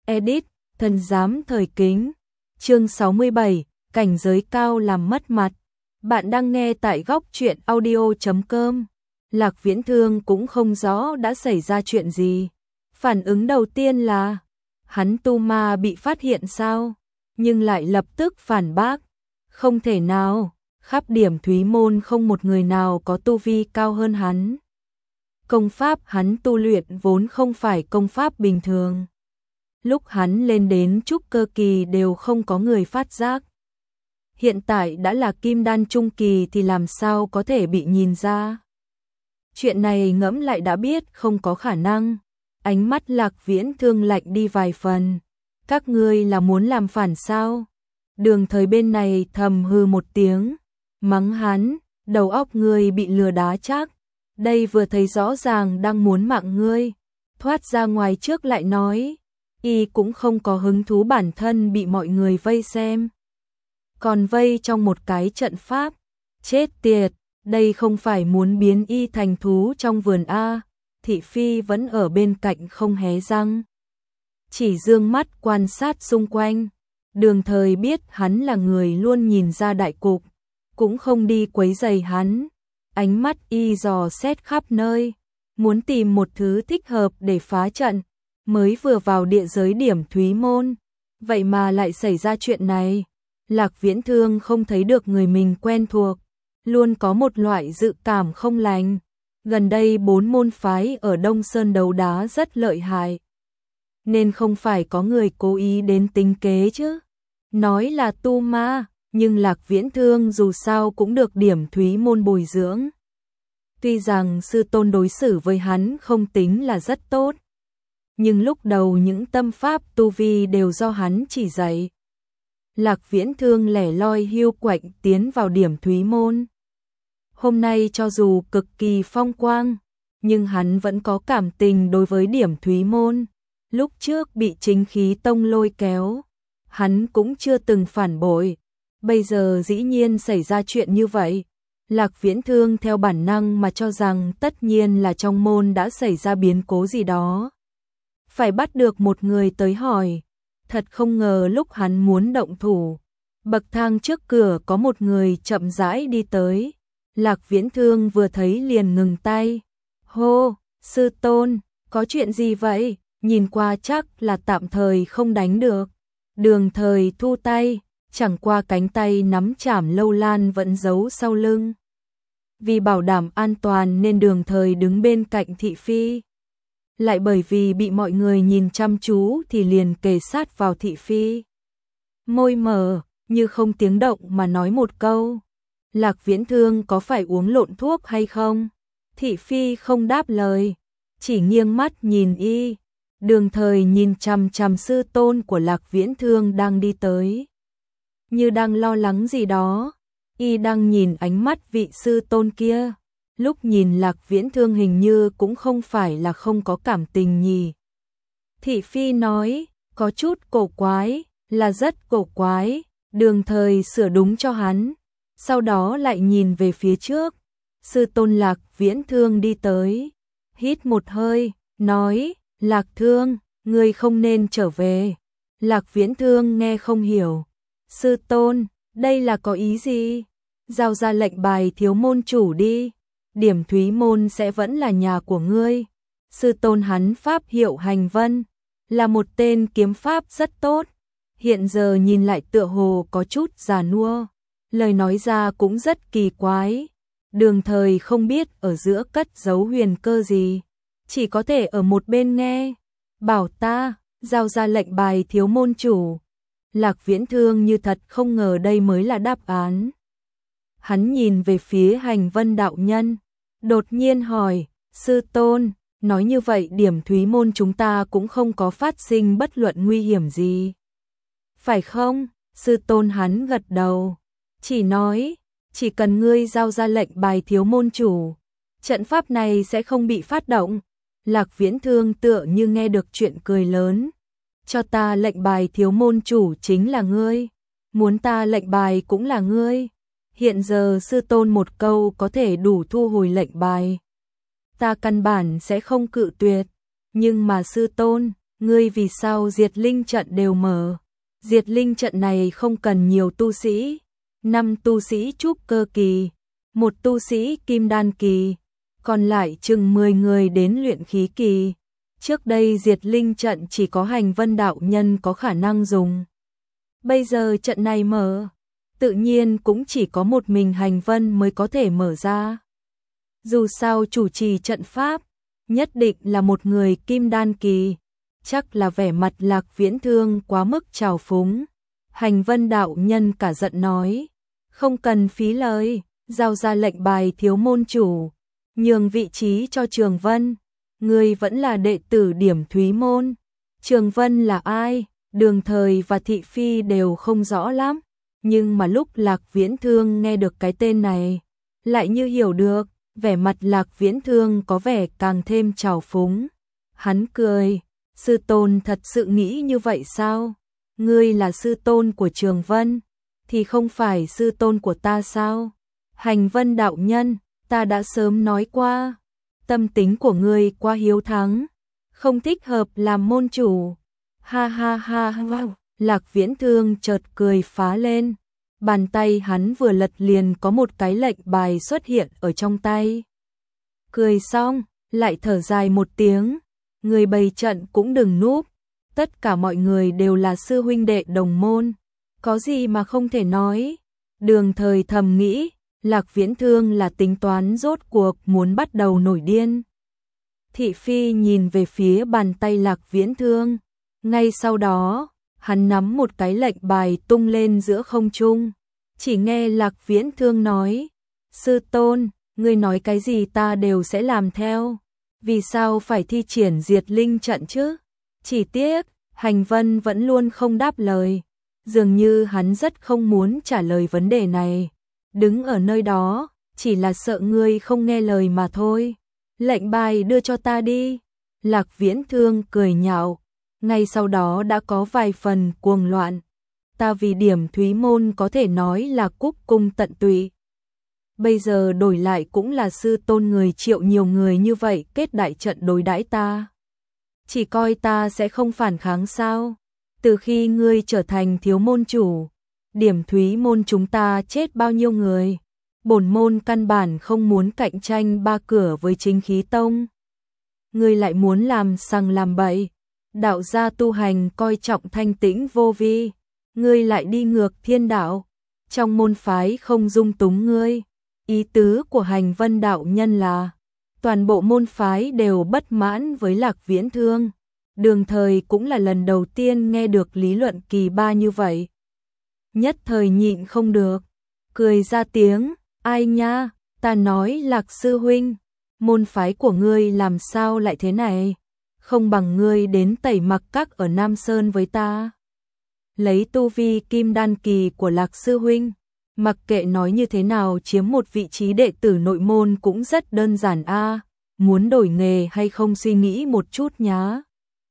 Edit, thần giám thời kính. Chương 67, cảnh giới cao làm mất mặt. Bạn đang nghe tại góc truyện audio.com. Lạc Viễn Thương cũng không rõ đã xảy ra chuyện gì. Phản ứng đầu tiên là hắn tu ma bị phát hiện sao? Nhưng lại lập tức phản bác. Không thể nào, khắp Điểm Thúy Môn không một người nào có tu vi cao hơn hắn. Công pháp hắn tu luyện vốn không phải công pháp bình thường. Lúc hắn lên đến trúc cơ kỳ đều không có người phát giác. Hiện tại đã là kim đan trung kỳ thì làm sao có thể bị nhìn ra. Chuyện này ngẫm lại đã biết không có khả năng. Ánh mắt Lạc Viễn Thương lạnh đi vài phần. Các ngươi là muốn làm phản sao? Đường Thời bên này thầm hư một tiếng. Mắng hắn, đầu óc ngươi bị lừa đá chắc. Đây vừa thấy rõ ràng đang muốn mạng ngươi. Thoát ra ngoài trước lại nói. Y cũng không có hứng thú bản thân bị mọi người vây xem. Còn vây trong một cái trận pháp. Chết tiệt, đây không phải muốn biến Y thành thú trong vườn A. Thị Phi vẫn ở bên cạnh không hé răng. Chỉ dương mắt quan sát xung quanh. Đường Thời biết hắn là người luôn nhìn ra đại cục. Cũng không đi quấy rầy hắn. Ánh mắt Y dò xét khắp nơi. Muốn tìm một thứ thích hợp để phá trận. Mới vừa vào địa giới Điểm Thúy Môn. Vậy mà lại xảy ra chuyện này. Lạc Viễn Thương không thấy được người mình quen thuộc. Luôn có một loại dự cảm không lành. Gần đây 4 môn phái ở Đông Sơn đấu đá rất lợi hại. Nên không phải có người cố ý đến tính kế chứ. Nói là tu ma, nhưng Lạc Viễn Thương dù sao cũng được Điểm Thúy Môn bồi dưỡng. Tuy rằng sư tôn đối xử với hắn không tính là rất tốt. Nhưng lúc đầu những tâm pháp tu vi đều do hắn chỉ dạy. Lạc Viễn Thương lẻ loi hiu quạnh tiến vào Điểm Thúy Môn. Hôm nay cho dù cực kỳ phong quang, nhưng hắn vẫn có cảm tình đối với Điểm Thúy Môn. Lúc trước bị Chính Khí Tông lôi kéo, hắn cũng chưa từng phản bội. Bây giờ dĩ nhiên xảy ra chuyện như vậy. Lạc Viễn Thương theo bản năng mà cho rằng tất nhiên là trong môn đã xảy ra biến cố gì đó. Phải bắt được một người tới hỏi. Thật không ngờ lúc hắn muốn động thủ, bậc thang trước cửa có một người chậm rãi đi tới. Lạc Viễn Thương vừa thấy liền ngừng tay. Hô, sư tôn, có chuyện gì vậy? Nhìn qua chắc là tạm thời không đánh được. Đường Thời thu tay, chẳng qua cánh tay nắm chảm lâu lan vẫn giấu sau lưng. Vì bảo đảm an toàn nên Đường Thời đứng bên cạnh Thị Phi. Lại bởi vì bị mọi người nhìn chăm chú thì liền kề sát vào Thị Phi. Môi mở, như không tiếng động mà nói một câu. Lạc Viễn Thương có phải uống lộn thuốc hay không? Thị Phi không đáp lời, chỉ nghiêng mắt nhìn Y. Đường Thời nhìn chằm chằm sư tôn của Lạc Viễn Thương đang đi tới. Như đang lo lắng gì đó. Y đang nhìn ánh mắt vị sư tôn kia. Lúc nhìn Lạc Viễn Thương hình như cũng không phải là không có cảm tình nhỉ. Thị Phi nói, có chút cổ quái, là rất cổ quái. Đường Thời sửa đúng cho hắn. Sau đó lại nhìn về phía trước. Sư tôn Lạc Viễn Thương đi tới. Hít một hơi, nói, Lạc Thương, ngươi không nên trở về. Lạc Viễn Thương nghe không hiểu. Sư tôn, đây là có ý gì? Giao ra lệnh bài thiếu môn chủ đi. Điểm Thúy Môn sẽ vẫn là nhà của ngươi. Sư tôn hắn pháp hiệu Hành Vân, là một tên kiếm pháp rất tốt. Hiện giờ nhìn lại tựa hồ có chút già nua. Lời nói ra cũng rất kỳ quái. Đường Thời không biết ở giữa cất giấu huyền cơ gì. Chỉ có thể ở một bên nghe. Bảo ta, giao ra lệnh bài thiếu môn chủ. Lạc Viễn Thương như thật không ngờ đây mới là đáp án. Hắn nhìn về phía Hành Vân đạo nhân. Đột nhiên hỏi, sư tôn, nói như vậy Điểm Thúy Môn chúng ta cũng không có phát sinh bất luận nguy hiểm gì. Phải không? Sư tôn hắn gật đầu. Chỉ nói, chỉ cần ngươi giao ra lệnh bài thiếu môn chủ, trận pháp này sẽ không bị phát động. Lạc Viễn Thương tựa như nghe được chuyện cười lớn. Cho ta lệnh bài thiếu môn chủ chính là ngươi. Muốn ta lệnh bài cũng là ngươi. Hiện giờ sư tôn một câu có thể đủ thu hồi lệnh bài. Ta căn bản sẽ không cự tuyệt. Nhưng mà sư tôn, ngươi vì sao diệt linh trận đều mở? Diệt linh trận này không cần nhiều tu sĩ, 5 tu sĩ trúc cơ kỳ, 1 tu sĩ kim đan kỳ, còn lại chừng 10 người đến luyện khí kỳ. Trước đây diệt linh trận chỉ có Hành Vân đạo nhân có khả năng dùng. Bây giờ trận này mở, tự nhiên cũng chỉ có một mình Hành Vân mới có thể mở ra. Dù sao chủ trì trận pháp, nhất định là một người kim đan kỳ, chắc là vẻ mặt Lạc Viễn Thương quá mức trào phúng. Hành Vân đạo nhân cả giận nói, không cần phí lời, giao ra lệnh bài thiếu môn chủ, nhường vị trí cho Trường Vân, ngươi vẫn là đệ tử Điểm Thúy môn. Trường Vân là ai? Đường Thời và Thị Phi đều không rõ lắm, nhưng mà lúc Lạc Viễn Thương nghe được cái tên này, lại như hiểu được, vẻ mặt Lạc Viễn Thương có vẻ càng thêm trào phúng. Hắn cười, sư tôn thật sự nghĩ như vậy sao? Ngươi là sư tôn của Trường Vân, thì không phải sư tôn của ta sao? Hành Vân đạo nhân, ta đã sớm nói qua, tâm tính của ngươi quá hiếu thắng, không thích hợp làm môn chủ. Ha ha ha ha, Lạc Viễn Thương chợt cười phá lên, bàn tay hắn vừa lật liền có một cái lệnh bài xuất hiện ở trong tay. Cười xong, lại thở dài một tiếng, người bày trận cũng đừng núp, tất cả mọi người đều là sư huynh đệ đồng môn, có gì mà không thể nói. Đường Thời thầm nghĩ, Lạc Viễn Thương là tính toán rốt cuộc muốn bắt đầu nổi điên. Thị Phi nhìn về phía bàn tay Lạc Viễn Thương, ngay sau đó, hắn nắm một cái lệnh bài tung lên giữa không trung, chỉ nghe Lạc Viễn Thương nói, sư tôn, ngươi nói cái gì ta đều sẽ làm theo, vì sao phải thi triển diệt linh trận chứ? Chỉ tiếc, Hành Vân vẫn luôn không đáp lời, dường như hắn rất không muốn trả lời vấn đề này, đứng ở nơi đó, chỉ là sợ ngươi không nghe lời mà thôi. Lệnh bài đưa cho ta đi. Lạc Viễn Thương cười nhạo, ngay sau đó đã có vài phần cuồng loạn. Ta vì Điểm Thúy môn có thể nói là cúc cung tận tụy. Bây giờ đổi lại cũng là sư tôn người triệu nhiều người như vậy kết đại trận đối đãi ta. Chỉ coi ta sẽ không phản kháng sao? Từ khi ngươi trở thành thiếu môn chủ, Điểm Thúy môn chúng ta chết bao nhiêu người? Bổn môn căn bản không muốn cạnh tranh ba cửa với Chính Khí Tông. Ngươi lại muốn làm sằng làm bậy, đạo gia tu hành coi trọng thanh tĩnh vô vi, ngươi lại đi ngược thiên đạo, trong môn phái không dung túng ngươi. Ý tứ của Hành Vân đạo nhân là, toàn bộ môn phái đều bất mãn với Lạc Viễn Thương. Đường Thời cũng là lần đầu tiên nghe được lý luận kỳ ba như vậy. Nhất thời nhịn không được, cười ra tiếng, ai nha, ta nói Lạc sư huynh, môn phái của ngươi làm sao lại thế này, không bằng ngươi đến Tẩy Mặc Các ở Nam Sơn với ta. Lấy tu vi kim đan kỳ của Lạc sư huynh, mặc kệ nói như thế nào chiếm một vị trí đệ tử nội môn cũng rất đơn giản a, muốn đổi nghề hay không suy nghĩ một chút nhá.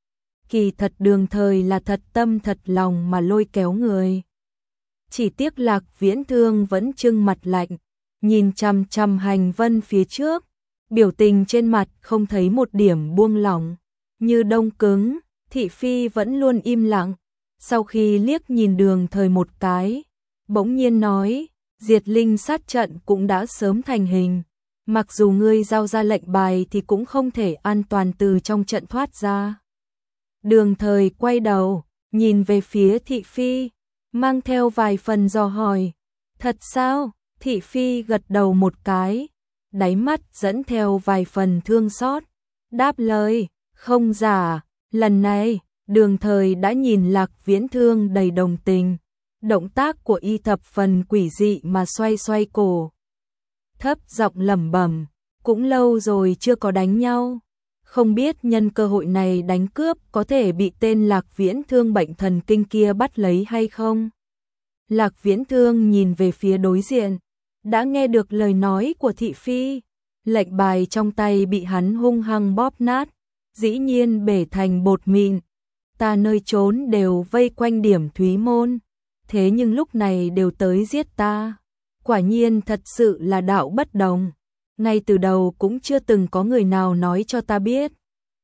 Kỳ thật Đường Thời là thật tâm thật lòng mà lôi kéo người. Chỉ tiếc Lạc Viễn Thương vẫn trưng mặt lạnh, nhìn chằm chằm Hành Vân phía trước, biểu tình trên mặt không thấy một điểm buông lỏng, như đông cứng. Thị Phi vẫn luôn im lặng, sau khi liếc nhìn Đường Thời một cái, bỗng nhiên nói, diệt linh sát trận cũng đã sớm thành hình, mặc dù ngươi giao ra lệnh bài thì cũng không thể an toàn từ trong trận thoát ra. Đường Thời quay đầu, nhìn về phía Thị Phi, mang theo vài phần dò hỏi, thật sao? Thị Phi gật đầu một cái, đáy mắt dẫn theo vài phần thương xót, đáp lời, không giả, lần này, Đường Thời đã nhìn Lạc Viễn Thương đầy đồng tình, động tác của y thập phần quỷ dị mà xoay xoay cổ. Thấp giọng lẩm bẩm, cũng lâu rồi chưa có đánh nhau, không biết nhân cơ hội này đánh cướp có thể bị tên Lạc Viễn Thương bệnh thần kinh kia bắt lấy hay không? Lạc Viễn Thương nhìn về phía đối diện, đã nghe được lời nói của Thị Phi, lệnh bài trong tay bị hắn hung hăng bóp nát, dĩ nhiên bể thành bột mịn. Ta nơi trốn đều vây quanh Điểm Thúy môn, thế nhưng lúc này đều tới giết ta. Quả nhiên thật sự là đạo bất đồng, ngay từ đầu cũng chưa từng có người nào nói cho ta biết.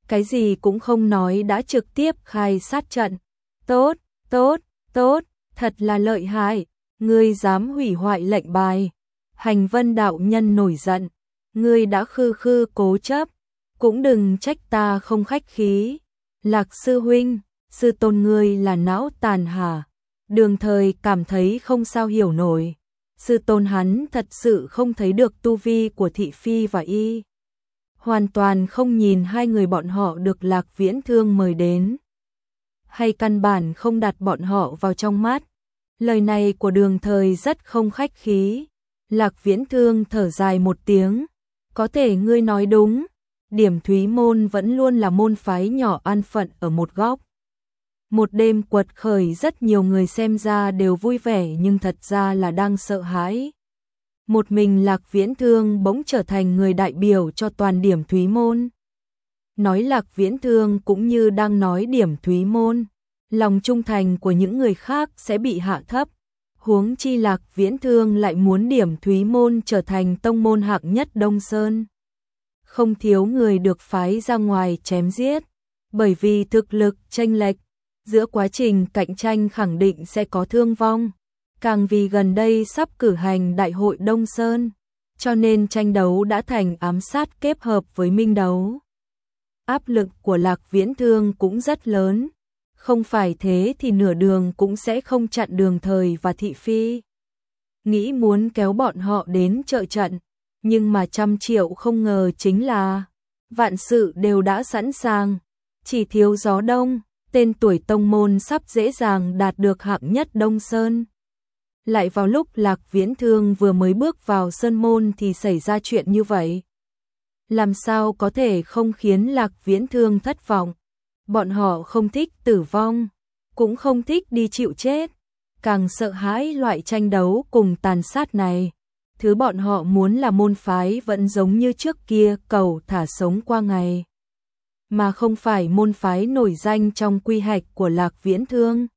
cái gì cũng không nói đã trực tiếp khai sát trận. Tốt, tốt, tốt, thật là lợi hại, ngươi dám hủy hoại lệnh bài. Hành Vân đạo nhân nổi giận, ngươi đã khư khư cố chấp, cũng đừng trách ta không khách khí. Lạc sư huynh, sư tôn ngươi là não tàn hả? Đường Thời cảm thấy không sao hiểu nổi. Sư tôn hắn thật sự không thấy được tu vi của thị phi và y. Hoàn toàn không nhìn hai người bọn họ được Lạc Viễn Thương mời đến. Hay căn bản không đặt bọn họ vào trong mắt. Lời này của Đường Thời rất không khách khí. Lạc Viễn Thương thở dài một tiếng. Có thể ngươi nói đúng. Điểm Thúy Môn vẫn luôn là môn phái nhỏ an phận ở một góc. Một đêm quật khởi rất nhiều người xem ra đều vui vẻ nhưng thật ra là đang sợ hãi. Một mình Lạc Viễn Thương bỗng trở thành người đại biểu cho toàn Điểm Thúy Môn. Nói Lạc Viễn Thương cũng như đang nói Điểm Thúy Môn. Lòng trung thành của những người khác sẽ bị hạ thấp. Huống chi Lạc Viễn Thương lại muốn Điểm Thúy Môn trở thành tông môn hạng nhất Đông Sơn. Không thiếu người được phái ra ngoài chém giết. Bởi vì thực lực chênh lệch, giữa quá trình cạnh tranh khẳng định sẽ có thương vong. Càng vì gần đây sắp cử hành Đại hội Đông Sơn, cho nên tranh đấu đã thành ám sát kết hợp với minh đấu. Áp lực của Lạc Viễn Thương cũng rất lớn, không phải thế thì nửa đường cũng sẽ không chặn Đường Thời và thị phi. Nghĩ muốn kéo bọn họ đến trợ trận, nhưng mà 100 triệu không ngờ chính là vạn sự đều đã sẵn sàng, chỉ thiếu gió đông, tên tuổi tông môn sắp dễ dàng đạt được hạng nhất Đông Sơn. Lại vào lúc Lạc Viễn Thương vừa mới bước vào sơn môn thì xảy ra chuyện như vậy. Làm sao có thể không khiến Lạc Viễn Thương thất vọng. Bọn họ không thích tử vong, cũng không thích đi chịu chết, càng sợ hãi loại tranh đấu cùng tàn sát này. Thứ bọn họ muốn là môn phái vẫn giống như trước kia, cầu thả sống qua ngày, mà không phải môn phái nổi danh trong quy hoạch của Lạc Viễn Thương.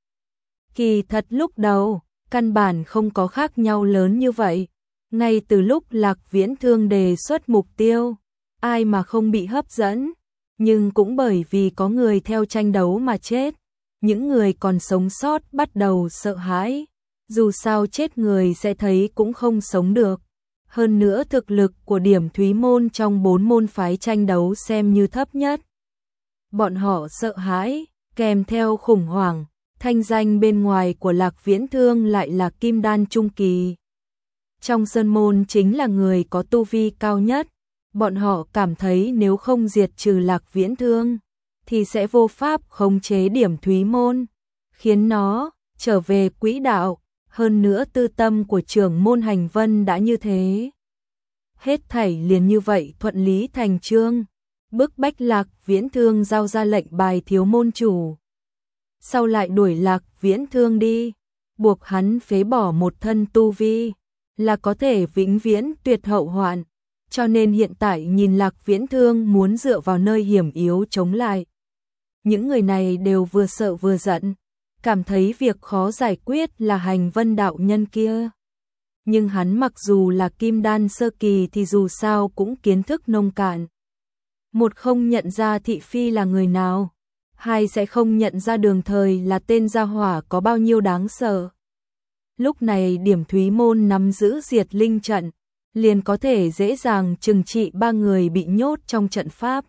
Kỳ thật lúc đầu, căn bản không có khác nhau lớn như vậy. Ngay từ lúc Lạc Viễn Thương đề xuất mục tiêu, ai mà không bị hấp dẫn, nhưng cũng bởi vì có người theo tranh đấu mà chết. Những người còn sống sót bắt đầu sợ hãi, dù sao chết người sẽ thấy cũng không sống được. Hơn nữa thực lực của Điểm Thúy Môn trong 4 môn phái tranh đấu xem như thấp nhất. Bọn họ sợ hãi, kèm theo khủng hoảng, thanh danh bên ngoài của Lạc Viễn Thương lại là kim đan trung kỳ. Trong sơn môn chính là người có tu vi cao nhất, bọn họ cảm thấy nếu không diệt trừ Lạc Viễn Thương, thì sẽ vô pháp khống chế Điểm Thúy Môn, khiến nó trở về quỹ đạo. Hơn nữa tư tâm của trưởng môn Hành Vân đã như thế. Hết thảy liền như vậy thuận lý thành chương, bức bách Lạc Viễn Thương giao ra lệnh bài thiếu môn chủ. Sau lại đuổi Lạc Viễn Thương đi, buộc hắn phế bỏ một thân tu vi, là có thể vĩnh viễn tuyệt hậu hoạn. Cho nên hiện tại nhìn Lạc Viễn Thương muốn dựa vào nơi hiểm yếu chống lại. Những người này đều vừa sợ vừa giận, cảm thấy việc khó giải quyết là Hành Vân đạo nhân kia. Nhưng hắn mặc dù là kim đan sơ kỳ thì dù sao cũng kiến thức nông cạn. Một, không nhận ra thị phi là người nào. Hai, sẽ không nhận ra Đường Thời là tên gia hỏa có bao nhiêu đáng sợ. Lúc này Điểm Thúy Môn nắm giữ diệt linh trận, liền có thể dễ dàng trừng trị 3 người bị nhốt trong trận pháp.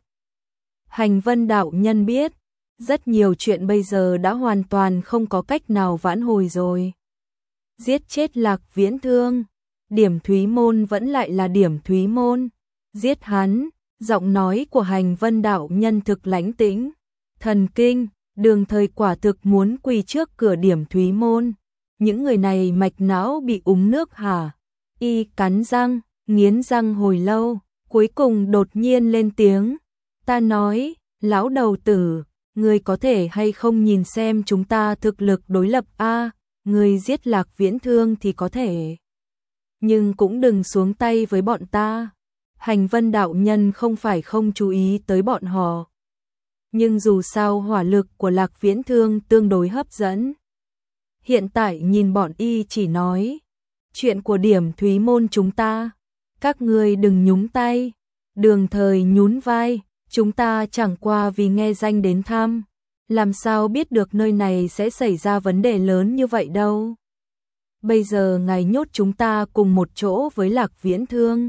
Hành Vân đạo nhân biết, rất nhiều chuyện bây giờ đã hoàn toàn không có cách nào vãn hồi rồi. Giết chết Lạc Viễn Thương, Điểm Thúy Môn vẫn lại là Điểm Thúy Môn. Giết hắn, giọng nói của Hành Vân đạo nhân thực lãnh tĩnh. Thần kinh, Đường Thời quả thực muốn quỳ trước cửa Điểm Thúy Môn. Những người này mạch não bị úng nước hả? Y cắn răng, nghiến răng hồi lâu, cuối cùng đột nhiên lên tiếng. Ta nói, lão đầu tử, người có thể hay không nhìn xem chúng ta thực lực đối lập a, người giết Lạc Viễn Thương thì có thể, nhưng cũng đừng xuống tay với bọn ta. Hành Vân đạo nhân không phải không chú ý tới bọn họ, nhưng dù sao hỏa lực của Lạc Viễn Thương tương đối hấp dẫn. Hiện tại nhìn bọn y chỉ nói, chuyện của Điểm Thúy Môn chúng ta, các ngươi đừng nhúng tay. Đường Thời nhún vai, Chúng ta chẳng qua vì nghe danh đến thăm, làm sao biết được nơi này sẽ xảy ra vấn đề lớn như vậy đâu. Bây giờ ngài nhốt chúng ta cùng một chỗ với Lạc Viễn Thương,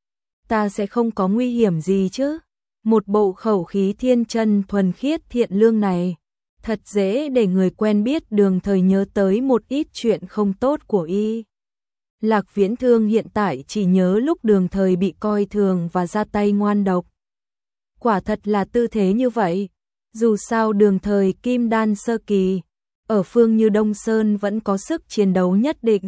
ta sẽ không có nguy hiểm gì chứ? Một bộ khẩu khí thiên chân thuần khiết thiện lương này, thật dễ để người quen biết Đường Thời nhớ tới một ít chuyện không tốt của y. Lạc Viễn Thương hiện tại chỉ nhớ lúc Đường Thời bị coi thường và ra tay ngoan độc. Quả thật là tư thế như vậy, dù sao Đường Thời kim đan sơ kỳ, ở phương như Đông Sơn vẫn có sức chiến đấu nhất định.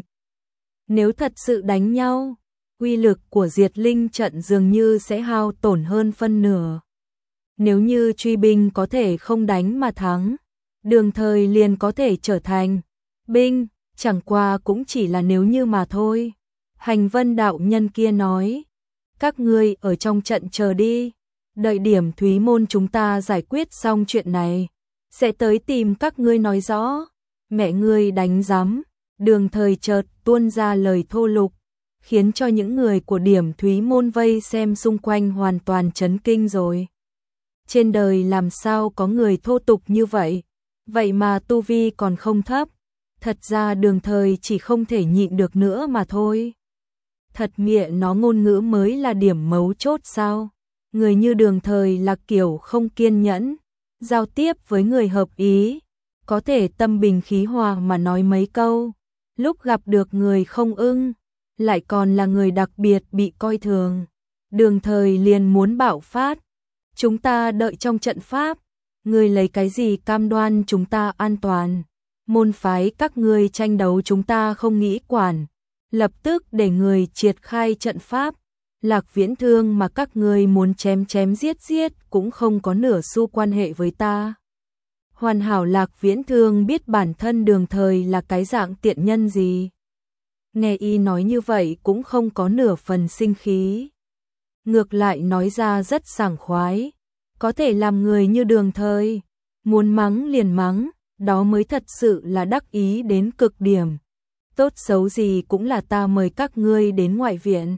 Nếu thật sự đánh nhau, uy lực của Diệt Linh trận dường như sẽ hao tổn hơn phân nửa. Nếu như truy binh có thể không đánh mà thắng, Đường Thời liền có thể trở thành binh, chẳng qua cũng chỉ là nếu như mà thôi. Hành Vân đạo nhân kia nói, các ngươi ở trong trận chờ đi, đợi điểm Thúy Môn chúng ta giải quyết xong chuyện này, sẽ tới tìm các ngươi nói rõ. Mẹ ngươi đánh rắm. Đường Thời chợt tuôn ra lời thô lục, khiến cho những người của điểm Thúy Môn vây xem xung quanh hoàn toàn chấn kinh rồi. Trên đời làm sao có người thô tục như vậy, vậy mà tu vi còn không thấp. Thật ra Đường Thời chỉ không thể nhịn được nữa mà thôi. Thật mẹ nó ngôn ngữ mới là điểm mấu chốt sao? Người như Đường Thời là kiểu không kiên nhẫn, giao tiếp với người hợp ý, có thể tâm bình khí hòa mà nói mấy câu. Lúc gặp được người không ưng, lại còn là người đặc biệt bị coi thường, Đường Thời liền muốn bạo phát. Chúng ta đợi trong trận pháp, ngươi lấy cái gì cam đoan chúng ta an toàn? Môn phái các ngươi tranh đấu chúng ta không nghĩ quản, lập tức để người triệt khai trận pháp. Lạc Viễn Thương mà các ngươi muốn chém chém giết giết cũng không có nửa xu quan hệ với ta. Hoàn hảo Lạc Viễn Thương biết bản thân Đường Thời là cái dạng tiện nhân gì. Nghe y nói như vậy cũng không có nửa phần sinh khí. Ngược lại nói ra rất sảng khoái. Có thể làm người như Đường Thời, muốn mắng liền mắng, đó mới thật sự là đắc ý đến cực điểm. Tốt xấu gì cũng là ta mời các ngươi đến ngoại viện.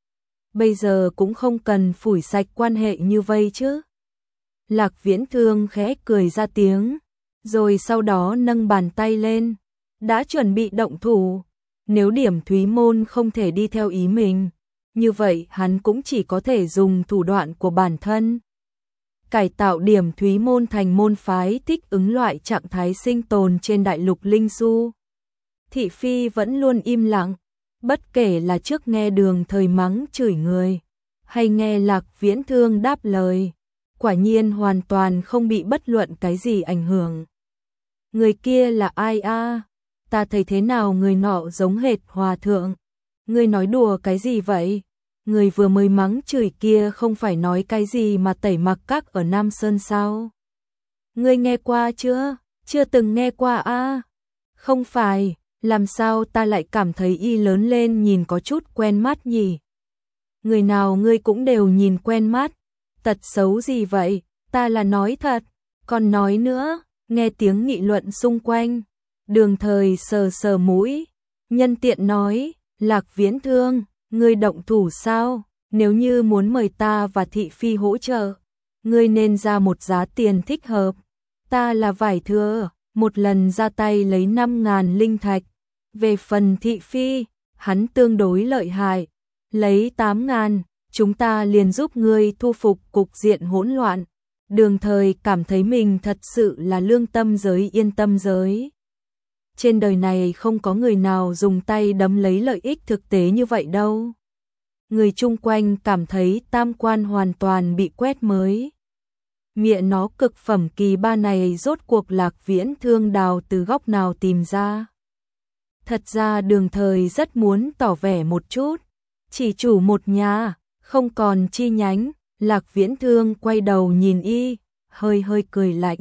Bây giờ cũng không cần phủi sạch quan hệ như vây chứ. Lạc Viễn Thương khẽ cười ra tiếng, rồi sau đó nâng bàn tay lên, đã chuẩn bị động thủ. Nếu điểm Thúy Môn không thể đi theo ý mình, như vậy hắn cũng chỉ có thể dùng thủ đoạn của bản thân. Cải tạo điểm Thúy Môn thành môn phái thích ứng loại trạng thái sinh tồn trên đại lục Linh Du. Thị Phi vẫn luôn im lặng, bất kể là trước nghe Đường Thời mắng chửi người, hay nghe Lạc Viễn Thương đáp lời, quả nhiên hoàn toàn không bị bất luận cái gì ảnh hưởng. Người kia là ai a? Ta thấy thế nào người nọ giống hệt hòa thượng. Ngươi nói đùa cái gì vậy? Người vừa mới mắng chửi kia không phải nói cái gì mà tẩy mặc các ở Nam Sơn sao? Ngươi nghe qua chưa? Chưa từng nghe qua a? Không phải, làm sao ta lại cảm thấy y lớn lên nhìn có chút quen mắt nhỉ? Người nào ngươi cũng đều nhìn quen mắt. Tật xấu gì vậy? Ta là nói thật, còn nói nữa. Nghe tiếng nghị luận xung quanh, Đường Thời sờ sờ mũi, nhân tiện nói, Lạc Viễn Thương, ngươi động thủ sao? Nếu như muốn mời ta và Thị Phi hỗ trợ, ngươi nên ra một giá tiền thích hợp. Ta là vải thừa, một lần ra tay lấy 5.000 linh thạch. Về phần Thị Phi, hắn tương đối lợi hại, lấy 8.000, chúng ta liền giúp ngươi thu phục cục diện hỗn loạn. Đường Thời cảm thấy mình thật sự là lương tâm giới yên tâm giới. Trên đời này không có người nào dùng tay đấm lấy lợi ích thực tế như vậy đâu. Người chung quanh cảm thấy tam quan hoàn toàn bị quét mới. Mẹ nó cực phẩm kỳ ba này rốt cuộc Lạc Viễn Thương đào từ góc nào tìm ra. Thật ra Đường Thời rất muốn tỏ vẻ một chút. Chỉ chủ một nhà, không còn chi nhánh. Lạc Viễn Thương quay đầu nhìn y, hơi hơi cười lạnh.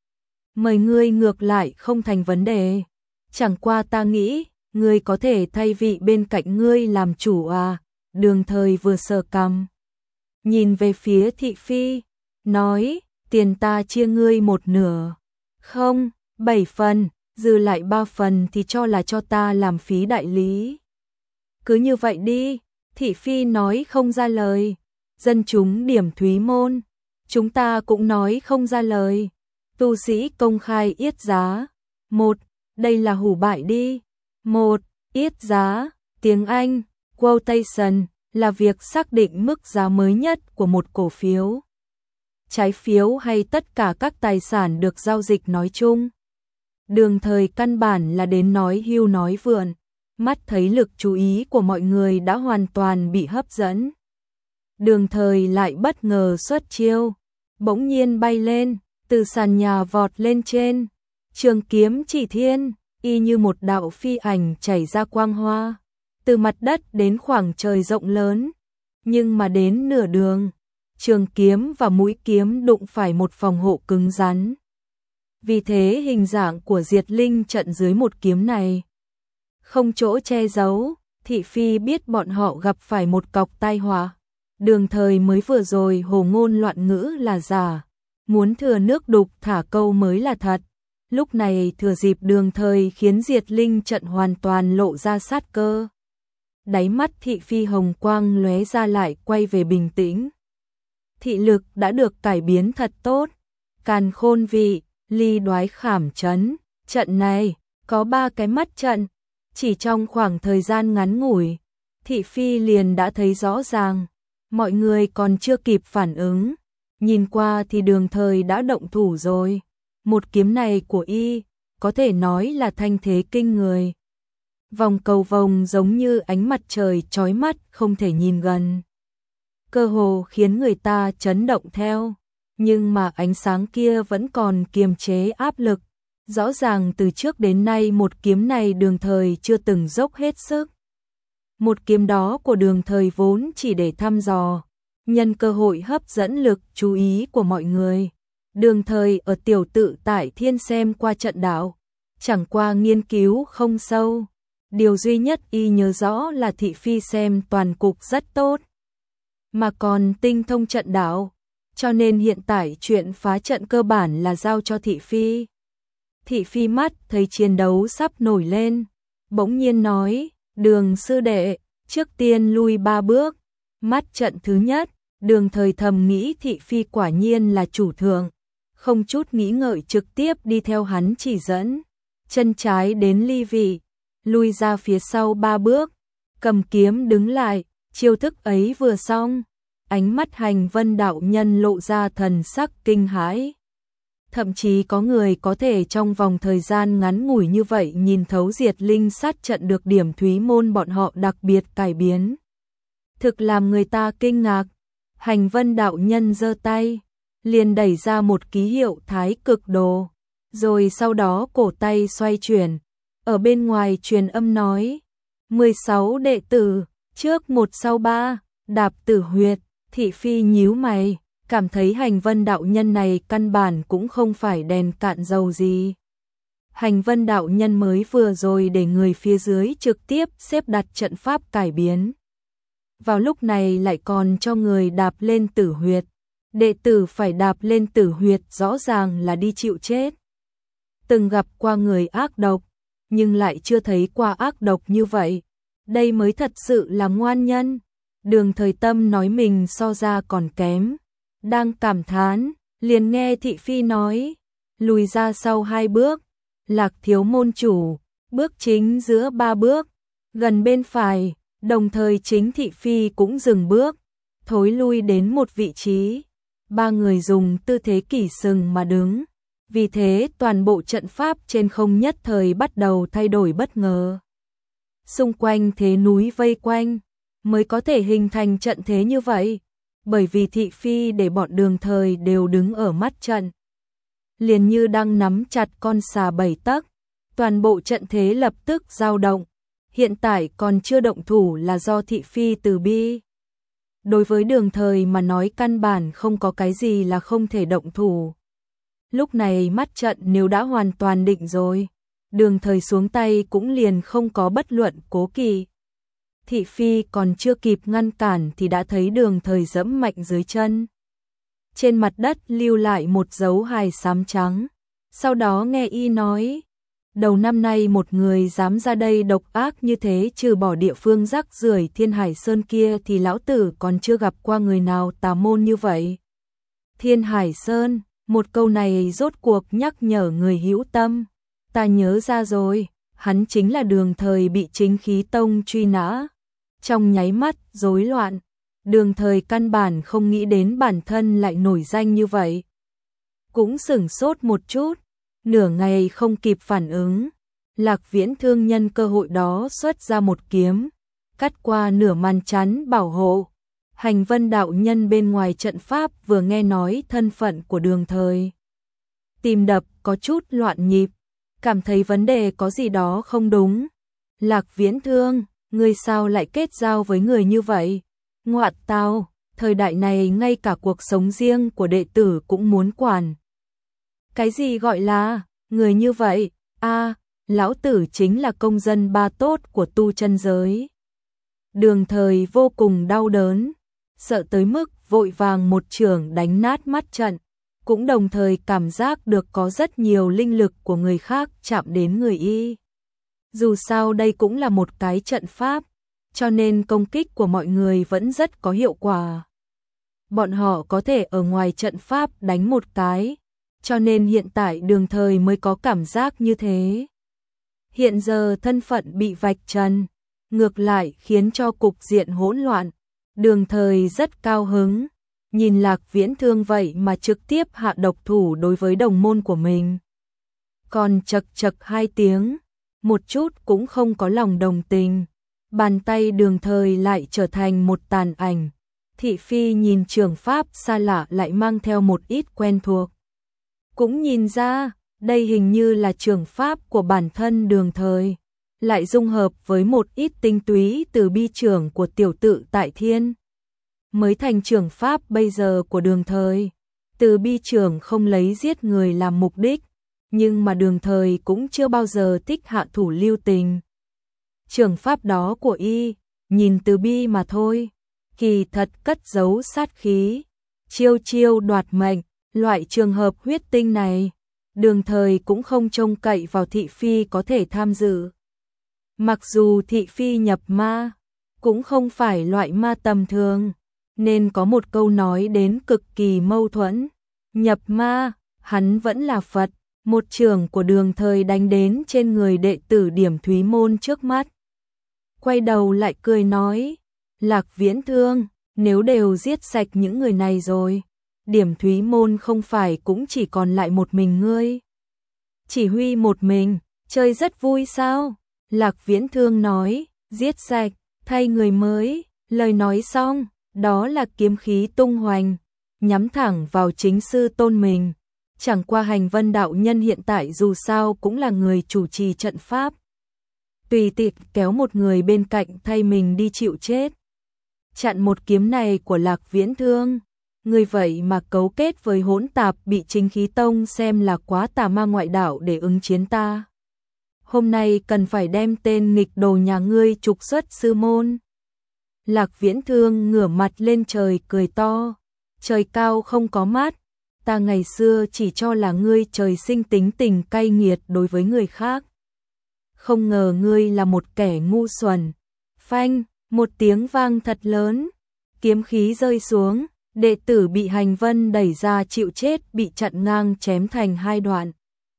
Mời ngươi ngược lại không thành vấn đề. Chẳng qua ta nghĩ, ngươi có thể thay vị bên cạnh ngươi làm chủ à. Đường Thời vừa sờ cằm, nhìn về phía Thị Phi, nói, tiền ta chia ngươi một nửa. Không, 7 phần, dư lại 3 phần thì cho là cho ta làm phí đại lý. Cứ như vậy đi, Thị Phi nói không ra lời. Dân chúng điểm Thúy Môn, chúng ta cũng nói không ra lời. Tu sĩ công khai yết giá. 1. Đây là hủ bại đi. 1. Yết giá, tiếng Anh, quotation, là việc xác định mức giá mới nhất của một cổ phiếu, trái phiếu hay tất cả các tài sản được giao dịch nói chung. Đường Thời căn bản là đến nói hưu nói vượn, mắt thấy lực chú ý của mọi người đã hoàn toàn bị hấp dẫn. Đường Thời lại bất ngờ xuất chiêu, bỗng nhiên bay lên, từ sàn nhà vọt lên trên, trường kiếm chỉ thiên, y như một đạo phi ảnh chảy ra quang hoa, từ mặt đất đến khoảng trời rộng lớn, nhưng mà đến nửa đường, trường kiếm và mũi kiếm đụng phải một phòng hộ cứng rắn. Vì thế hình dạng của Diệt Linh trận dưới một kiếm này không chỗ che giấu, thị phi biết bọn họ gặp phải một cọc tai họa. Đường Thời mới vừa rồi hồ ngôn loạn ngữ là giả, muốn thừa nước đục thả câu mới là thật. Lúc này thừa dịp Đường Thời khiến Diệt Linh trận hoàn toàn lộ ra sát cơ. Đáy mắt thị phi hồng quang lóe ra lại quay về bình tĩnh. Thị lực đã được cải biến thật tốt. Càn khôn vị, ly đoái khảm trấn, trận này có 3 cái mắt trận, chỉ trong khoảng thời gian ngắn ngủi, thị phi liền đã thấy rõ ràng, mọi người còn chưa kịp phản ứng, nhìn qua thì Đường Thời đã động thủ rồi. Một kiếm này của y, có thể nói là thanh thế kinh người. Vòng cầu vồng giống như ánh mặt trời chói mắt không thể nhìn gần. Cơ hồ khiến người ta chấn động theo, nhưng mà ánh sáng kia vẫn còn kiềm chế áp lực. Rõ ràng từ trước đến nay một kiếm này Đường Thời chưa từng dốc hết sức. Một kiếm đó của Đường Thời vốn chỉ để thăm dò, nhân cơ hội hấp dẫn lực chú ý của mọi người. Đường Thời ở tiểu tự tại thiên xem qua trận đạo, chẳng qua nghiên cứu không sâu. Điều duy nhất y nhớ rõ là thị phi xem toàn cục rất tốt, mà còn tinh thông trận đạo, cho nên hiện tại chuyện phá trận cơ bản là giao cho thị phi. Thị phi mắt thấy chiến đấu sắp nổi lên, bỗng nhiên nói, Đường sư đệ, trước tiên lui 3 bước, mắt trận thứ nhất. Đường Thời thầm nghĩ thị phi quả nhiên là chủ thượng, không chút nghĩ ngợi trực tiếp đi theo hắn chỉ dẫn, chân trái đến ly vị, lui ra phía sau 3 bước, cầm kiếm đứng lại, chiêu thức ấy vừa xong, ánh mắt Hành Vân đạo nhân lộ ra thần sắc kinh hãi. Thậm chí có người có thể trong vòng thời gian ngắn ngủi như vậy nhìn thấu Diệt Linh sát trận được điểm Thúy môn bọn họ đặc biệt cải biến. Thực làm người ta kinh ngạc. Hành Vân đạo nhân giơ tay, liền đẩy ra một ký hiệu Thái Cực Đồ, rồi sau đó cổ tay xoay chuyển, ở bên ngoài truyền âm nói, 16 đệ tử, trước 1 sau 3, đạp tử huyệt. Thị phi nhíu mày, cảm thấy Hành Vân đạo nhân này căn bản cũng không phải đèn cạn dầu gì. Hành Vân đạo nhân mới vừa rồi để người phía dưới trực tiếp xếp đặt trận pháp cải biến. Vào lúc này lại còn cho người đạp lên tử huyệt. Đệ tử phải đạp lên tử huyệt rõ ràng là đi chịu chết. Từng gặp qua người ác độc, nhưng lại chưa thấy qua ác độc như vậy. Đây mới thật sự là ngoan nhân. Đường Thời tâm nói mình so ra còn kém. Đang cảm thán, liền nghe thị phi nói, lùi ra sau 2 bước, Lạc thiếu môn chủ, bước chính giữa 3 bước, gần bên phải. Đồng thời chính thị phi cũng dừng bước, thối lui đến một vị trí. 3 người dùng tư thế kỷ sừng mà đứng. Vì thế toàn bộ trận pháp trên không nhất thời bắt đầu thay đổi bất ngờ. Xung quanh thế núi vây quanh, mới có thể hình thành trận thế như vậy. Bởi vì thị phi để bọn Đường Thời đều đứng ở mắt trận. Liền như đang nắm chặt con xà 7 tấc, toàn bộ trận thế lập tức dao động. Hiện tại còn chưa động thủ là do thị phi từ bi. Đối với Đường Thời mà nói căn bản không có cái gì là không thể động thủ. Lúc này mắt trận nếu đã hoàn toàn định rồi, Đường Thời xuống tay cũng liền không có bất luận cố kỵ. Thị phi còn chưa kịp ngăn cản thì đã thấy Đường Thời giẫm mạnh dưới chân. Trên mặt đất lưu lại một dấu hài xám trắng. Sau đó nghe y nói, đầu năm nay một người dám ra đây độc ác như thế, trừ bỏ địa phương rác rưởi Thiên Hải Sơn kia thì lão tử còn chưa gặp qua người nào tà môn như vậy. Thiên Hải Sơn, một câu này rốt cuộc nhắc nhở người hữu tâm. Ta nhớ ra rồi, hắn chính là Đường Thời bị Chính Khí Tông truy nã. Trong nháy mắt rối loạn, Đường Thời căn bản không nghĩ đến bản thân lại nổi danh như vậy. Cũng sửng sốt một chút, nửa ngày không kịp phản ứng. Lạc Viễn Thương nhân cơ hội đó xuất ra một kiếm, cắt qua nửa màn chắn bảo hộ. Hành Vân đạo nhân bên ngoài trận pháp vừa nghe nói thân phận của Đường Thời, tim đập có chút loạn nhịp, cảm thấy vấn đề có gì đó không đúng. Lạc Viễn Thương, ngươi sao lại kết giao với người như vậy? Ngoạn tào, thời đại này ngay cả cuộc sống riêng của đệ tử cũng muốn quản. Cái gì gọi là người như vậy? Lão tử chính là công dân ba tốt của tu chân giới. Đường Thời vô cùng đau đớn, sợ tới mức vội vàng một chưởng đánh nát mắt trận, cũng đồng thời cảm giác được có rất nhiều linh lực của người khác chạm đến người y. Dù sao đây cũng là một cái trận pháp, cho nên công kích của mọi người vẫn rất có hiệu quả. Bọn họ có thể ở ngoài trận pháp đánh một cái, cho nên hiện tại Đường Thời mới có cảm giác như thế. Hiện giờ thân phận bị vạch trần, ngược lại khiến cho cục diện hỗn loạn. Đường Thời rất cao hứng, nhìn Lạc Viễn Thương vậy mà trực tiếp hạ độc thủ đối với đồng môn của mình. Còn chật chật hai tiếng, một chút cũng không có lòng đồng tình. Bàn tay Đường Thời lại trở thành một tàn ảnh. Thị phi nhìn trường pháp xa lạ lại mang theo một ít quen thuộc. Cũng nhìn ra, đây hình như là trường pháp của bản thân Đường Thời, lại dung hợp với một ít tinh túy từ bi trường của tiểu tự tại thiên. Mới thành trường pháp bây giờ của Đường Thời. Từ bi trường không lấy giết người làm mục đích, nhưng mà Đường Thời cũng chưa bao giờ thích hạ thủ lưu tình. Trường pháp đó của y, nhìn từ bi mà thôi, kỳ thật cất giấu sát khí, chiêu chiêu đoạt mệnh. Loại trường hợp huyết tinh này, Đường Thời cũng không trông cậy vào thị phi có thể tham dự. Mặc dù thị phi nhập ma, cũng không phải loại ma tầm thường, nên có một câu nói đến cực kỳ mâu thuẫn. Nhập ma, hắn vẫn là Phật. Một chưởng của Đường Thời đánh đến trên người đệ tử Điểm Thúy Môn trước mắt. Quay đầu lại cười nói, Lạc Viễn Thương, nếu đều giết sạch những người này rồi, Điểm Thúy Môn không phải cũng chỉ còn lại một mình ngươi. Chỉ huy một mình, chơi rất vui sao? Lạc Viễn Thương nói, giết sạch, thay người mới. Lời nói xong, đó là kiếm khí tung hoành, nhắm thẳng vào chính sư tôn mình. Chẳng qua Hành Vân đạo nhân hiện tại dù sao cũng là người chủ trì trận pháp, tùy tiện kéo một người bên cạnh thay mình đi chịu chết. Chặn một kiếm này của Lạc Viễn Thương, người vậy mà cấu kết với hỗn tạp bị Chính Khí Tông xem là quá tà ma ngoại đạo để ứng chiến ta. Hôm nay cần phải đem tên nghịch đồ nhà ngươi trục xuất sư môn. Lạc Viễn Thương ngửa mặt lên trời cười to, trời cao không có mắt, ta ngày xưa chỉ cho là ngươi trời sinh tính tình cay nghiệt đối với người khác. Không ngờ ngươi là một kẻ ngu xuẩn. Phanh, một tiếng vang thật lớn, kiếm khí rơi xuống, đệ tử bị Hành Vân đẩy ra chịu chết bị chặn ngang chém thành hai đoạn.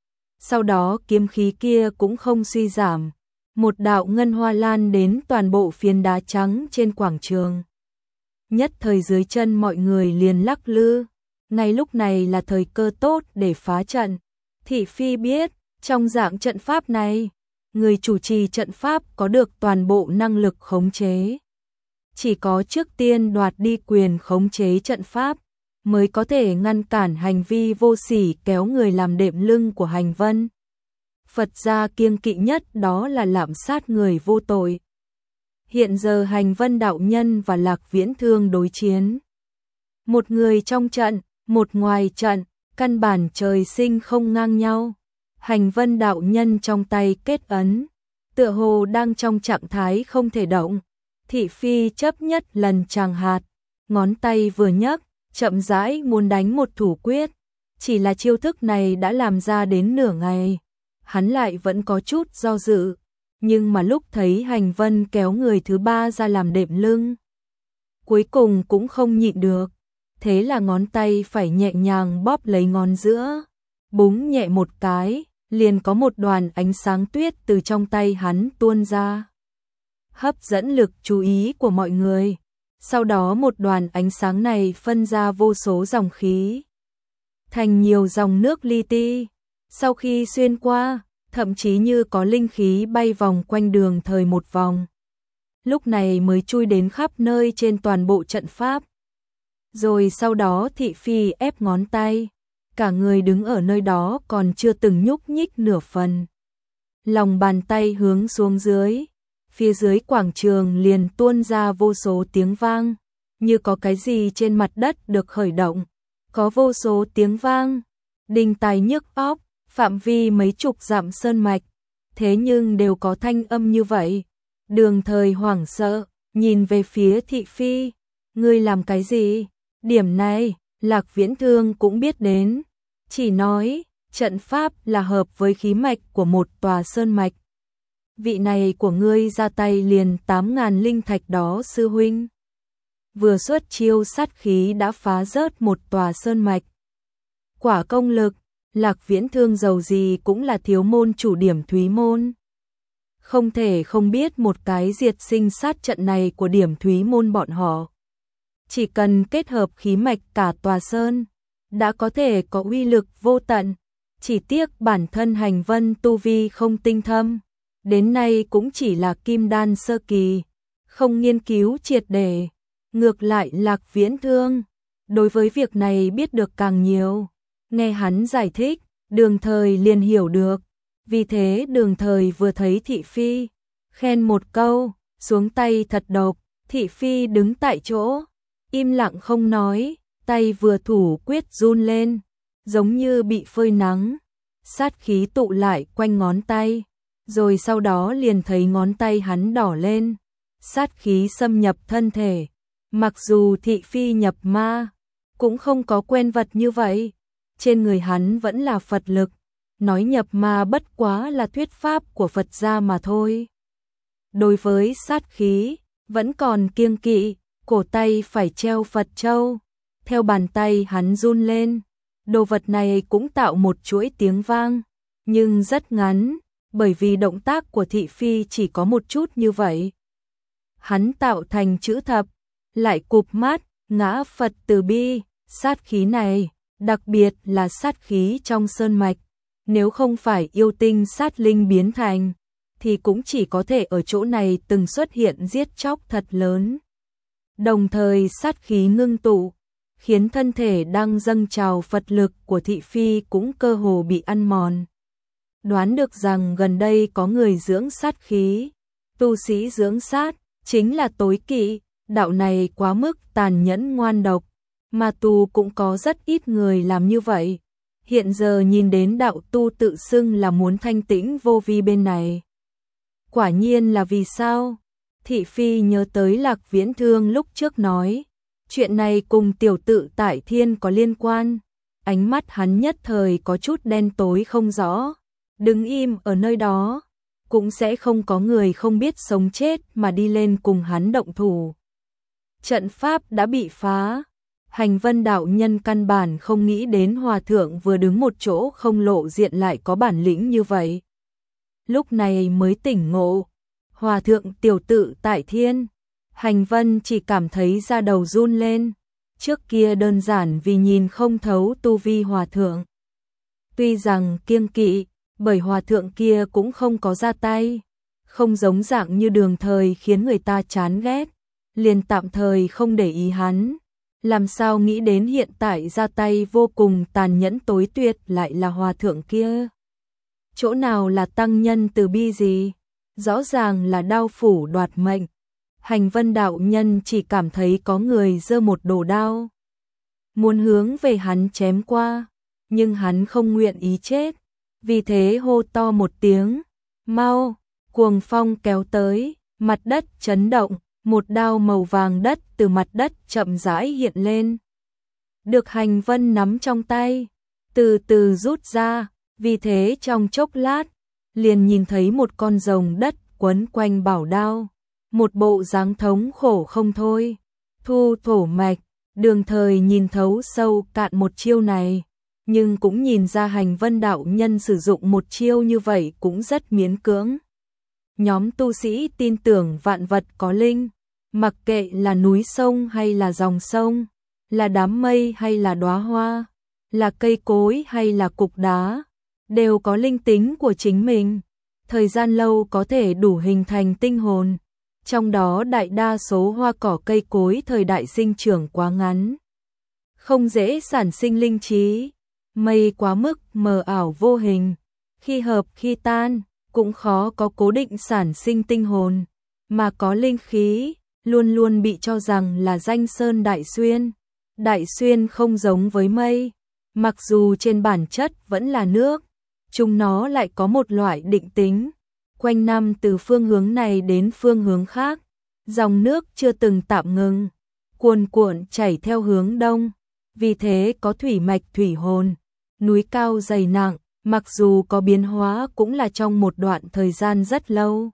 Sau đó kiếm khí kia cũng không suy giảm, một đạo ngân hoa lan đến toàn bộ phiến đá trắng trên quảng trường. Nhất thời dưới chân mọi người liền lắc lư, ngay lúc này là thời cơ tốt để phá trận. Thị phi biết, trong dạng trận pháp này, người chủ trì trận pháp có được toàn bộ năng lực khống chế. Chỉ có trước tiên đoạt đi quyền khống chế trận pháp, mới có thể ngăn cản hành vi vô sỉ kéo người làm đệm lưng của Hành Vân. Phật gia kiêng kỵ nhất đó là lạm sát người vô tội. Hiện giờ Hành Vân đạo nhân và Lạc Viễn Thương đối chiến. Một người trong trận, một ngoài trận, căn bản trời sinh không ngang nhau. Hành Vân đạo nhân trong tay kết ấn, tựa hồ đang trong trạng thái không thể động. Thị phi chấp nhất lần tràng hạt, ngón tay vừa nhấc, chậm rãi muốn đánh một thủ quyết. Chỉ là chiêu thức này đã làm ra đến nửa ngày, hắn lại vẫn có chút do dự. Nhưng mà lúc thấy Hành Vân kéo người thứ ba ra làm đệm lưng, cuối cùng cũng không nhịn được. thế là ngón tay phải nhẹ nhàng bóp lấy ngón giữa, búng nhẹ một cái, liền có một đoàn ánh sáng tuyết từ trong tay hắn tuôn ra, hấp dẫn lực chú ý của mọi người. Sau đó một đoàn ánh sáng này phân ra vô số dòng khí, thành nhiều dòng nước li ti, sau khi xuyên qua, thậm chí như có linh khí bay vòng quanh đường thời một vòng. Lúc này mới chui đến khắp nơi trên toàn bộ trận pháp. Rồi sau đó thị phi ép ngón tay, cả người đứng ở nơi đó còn chưa từng nhúc nhích nửa phần. Lòng bàn tay hướng xuống dưới, phía dưới quảng trường liền tuôn ra vô số tiếng vang, như có cái gì trên mặt đất được khởi động, có vô số tiếng vang, đinh tai nhức óc, phạm vi mấy chục dặm sơn mạch, thế nhưng đều có thanh âm như vậy. Đường Thời hoảng sợ, nhìn về phía thị phi, ngươi làm cái gì? Điểm này, Lạc Viễn Thương cũng biết đến, chỉ nói, trận pháp là hợp với khí mạch của một tòa sơn mạch. Vị này của ngươi ra tay liền 8.000 linh thạch đó sư huynh. Vừa xuất chiêu sát khí đã phá rớt một tòa sơn mạch. Quả công lực, Lạc Viễn Thương giàu gì cũng là thiếu môn chủ Điểm Thúy môn. Không thể không biết một cái diệt sinh sát trận này của Điểm Thúy môn bọn họ. Chỉ cần kết hợp khí mạch cả tòa sơn, đã có thể có uy lực vô tận. Chỉ tiếc bản thân Hành Vân tu vi không tinh thâm, đến nay cũng chỉ là kim đan sơ kỳ, không nghiên cứu triệt để. Ngược lại Lạc Viễn Thương, đối với việc này biết được càng nhiều. Nghe hắn giải thích, Đường Thời liền hiểu được. Vì thế Đường Thời vừa thấy thị phi, khen một câu, xuống tay thật độc. Thị phi đứng tại chỗ, im lặng không nói, tay vừa thủ quyết run lên, giống như bị phơi nắng. Sát khí tụ lại quanh ngón tay, rồi sau đó liền thấy ngón tay hắn đỏ lên, sát khí xâm nhập thân thể. Mặc dù thị phi nhập ma, cũng không có quen vật như vậy, trên người hắn vẫn là Phật lực, nói nhập ma bất quá là thuyết pháp của Phật gia mà thôi. Đối với sát khí, vẫn còn kiêng kỵ, cổ tay phải treo Phật châu, theo bàn tay hắn run lên, đồ vật này cũng tạo một chuỗi tiếng vang, nhưng rất ngắn, bởi vì động tác của thị phi chỉ có một chút như vậy. Hắn tạo thành chữ thập, lại cụp mắt, ngã Phật từ bi, sát khí này, đặc biệt là sát khí trong sơn mạch, nếu không phải yêu tinh sát linh biến thành, thì cũng chỉ có thể ở chỗ này từng xuất hiện giết chóc thật lớn. Đồng thời sát khí ngưng tụ, khiến thân thể đang dâng trào Phật lực của thị phi cũng cơ hồ bị ăn mòn. Đoán được rằng gần đây có người dưỡng sát khí, tu sĩ dưỡng sát, chính là tối kỵ, đạo này quá mức tàn nhẫn ngoan độc, mà tu cũng có rất ít người làm như vậy. Hiện giờ nhìn đến đạo tu tự xưng là muốn thanh tĩnh vô vi bên này. Quả nhiên là vì sao? Thị phi nhớ tới Lạc Viễn Thương lúc trước nói, chuyện này cùng tiểu tự tại thiên có liên quan. Ánh mắt hắn nhất thời có chút đen tối không rõ, đứng im ở nơi đó, cũng sẽ không có người không biết sống chết mà đi lên cùng hắn động thủ. Trận pháp đã bị phá, Hành Vân đạo nhân căn bản không nghĩ đến hòa thượng vừa đứng một chỗ không lộ diện lại có bản lĩnh như vậy. Lúc này mới tỉnh ngộ, hòa thượng tiểu tự tại thiên, Hành Vân chỉ cảm thấy da đầu run lên, trước kia đơn giản vì nhìn không thấu tu vi hòa thượng. Tuy rằng kiêng kỵ, bởi hòa thượng kia cũng không có ra tay, không giống dạng như Đường Thời khiến người ta chán ghét, liền tạm thời không để ý hắn. Làm sao nghĩ đến hiện tại ra tay vô cùng tàn nhẫn tối tuyệt lại là hòa thượng kia. Chỗ nào là tăng nhân từ bi gì, rõ ràng là đao phủ đoạt mệnh. Hành Vân đạo nhân chỉ cảm thấy có người giơ một đồ đao, muốn hướng về hắn chém qua, nhưng hắn không nguyện ý chết, vì thế hô to một tiếng, mau, cuồng phong kéo tới, mặt đất chấn động, một đao màu vàng đất từ mặt đất chậm rãi hiện lên. Được Hành Vân nắm trong tay, từ từ rút ra, vì thế trong chốc lát, liền nhìn thấy một con rồng đất quấn quanh bảo đao, một bộ dáng thống khổ không thôi, thu thổ mạch, Đường Thời nhìn thấu sâu cạn một chiêu này, nhưng cũng nhìn ra Hành Vân đạo nhân sử dụng một chiêu như vậy cũng rất miễn cưỡng. Nhóm tu sĩ tin tưởng vạn vật có linh, mặc kệ là núi sông hay là dòng sông, là đám mây hay là đóa hoa, là cây cối hay là cục đá, đều có linh tính của chính mình. Thời gian lâu có thể đủ hình thành tinh hồn, trong đó đại đa số hoa cỏ cây cối thời đại sinh trưởng quá ngắn, không dễ sản sinh linh trí. Mây quá mức mờ ảo vô hình, khi hợp khi tan, cũng khó có cố định sản sinh tinh hồn, mà có linh khí, luôn luôn bị cho rằng là danh sơn đại xuyên. Đại xuyên không giống với mây, mặc dù trên bản chất vẫn là nước, chúng nó lại có một loại định tính, quanh năm từ phương hướng này đến phương hướng khác, dòng nước chưa từng tạm ngừng, cuồn cuộn chảy theo hướng đông, vì thế có thủy mạch thủy hồn, núi cao dày nặng, mặc dù có biến hóa cũng là trong một đoạn thời gian rất lâu.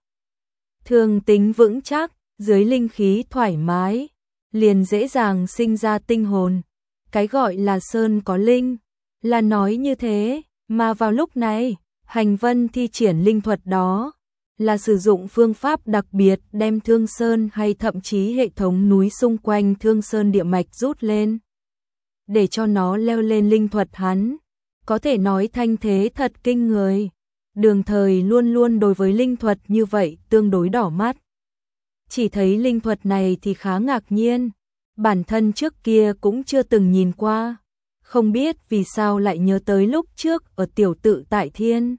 Thường tính vững chắc, dưới linh khí thoải mái, liền dễ dàng sinh ra tinh hồn. Cái gọi là sơn có linh, là nói như thế, mà vào lúc này, Hành Vân thi triển linh thuật đó, là sử dụng phương pháp đặc biệt đem Thương Sơn hay thậm chí hệ thống núi xung quanh Thương Sơn địa mạch rút lên, để cho nó leo lên linh thuật hắn. Có thể nói thanh thế thật kinh người. Đường Thời luôn luôn đối với linh thuật như vậy tương đối đỏ mắt. Chỉ thấy linh thuật này thì khá ngạc nhiên, bản thân trước kia cũng chưa từng nhìn qua, không biết vì sao lại nhớ tới lúc trước ở tiểu tự tại thiên.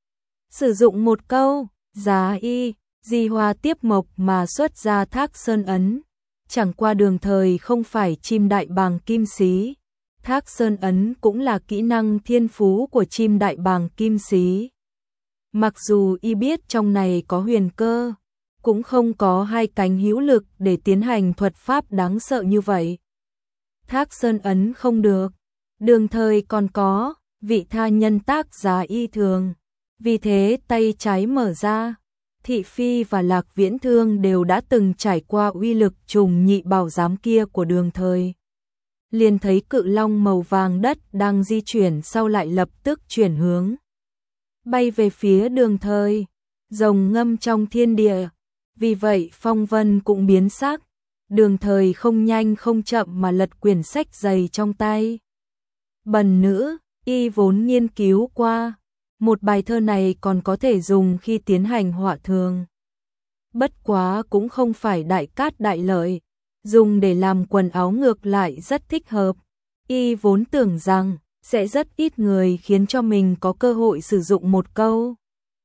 Sử dụng một câu, giá y, di hoa tiếp mộc mà xuất ra Thác Sơn ấn, chẳng qua Đường Thời không phải chim đại bàng kim xí. Thác Sơn ấn cũng là kỹ năng thiên phú của chim đại bàng kim xí. Mặc dù y biết trong này có huyền cơ, cũng không có hai cánh hữu lực để tiến hành thuật pháp đáng sợ như vậy. Thác Sơn ấn không được, Đường Thời còn có vị tha nhân tác giá y thường. Vì thế tay trái mở ra, Thị Phi và Lạc Viễn Thương đều đã từng trải qua uy lực trùng nhị bảo giám kia của Đường Thời. Liền thấy cự long màu vàng đất đang di chuyển sau lại lập tức chuyển hướng, bay về phía Đường Thời, rồng ngâm trong thiên địa. Vì vậy phong vân cũng biến sắc, Đường Thời không nhanh không chậm mà lật quyển sách dày trong tay. Bần nữ, y vốn nghiên cứu qua, một bài thơ này còn có thể dùng khi tiến hành họa thường. Bất quá cũng không phải đại cát đại lợi, dùng để làm quần áo ngược lại rất thích hợp. Y vốn tưởng rằng sẽ rất ít người khiến cho mình có cơ hội sử dụng một câu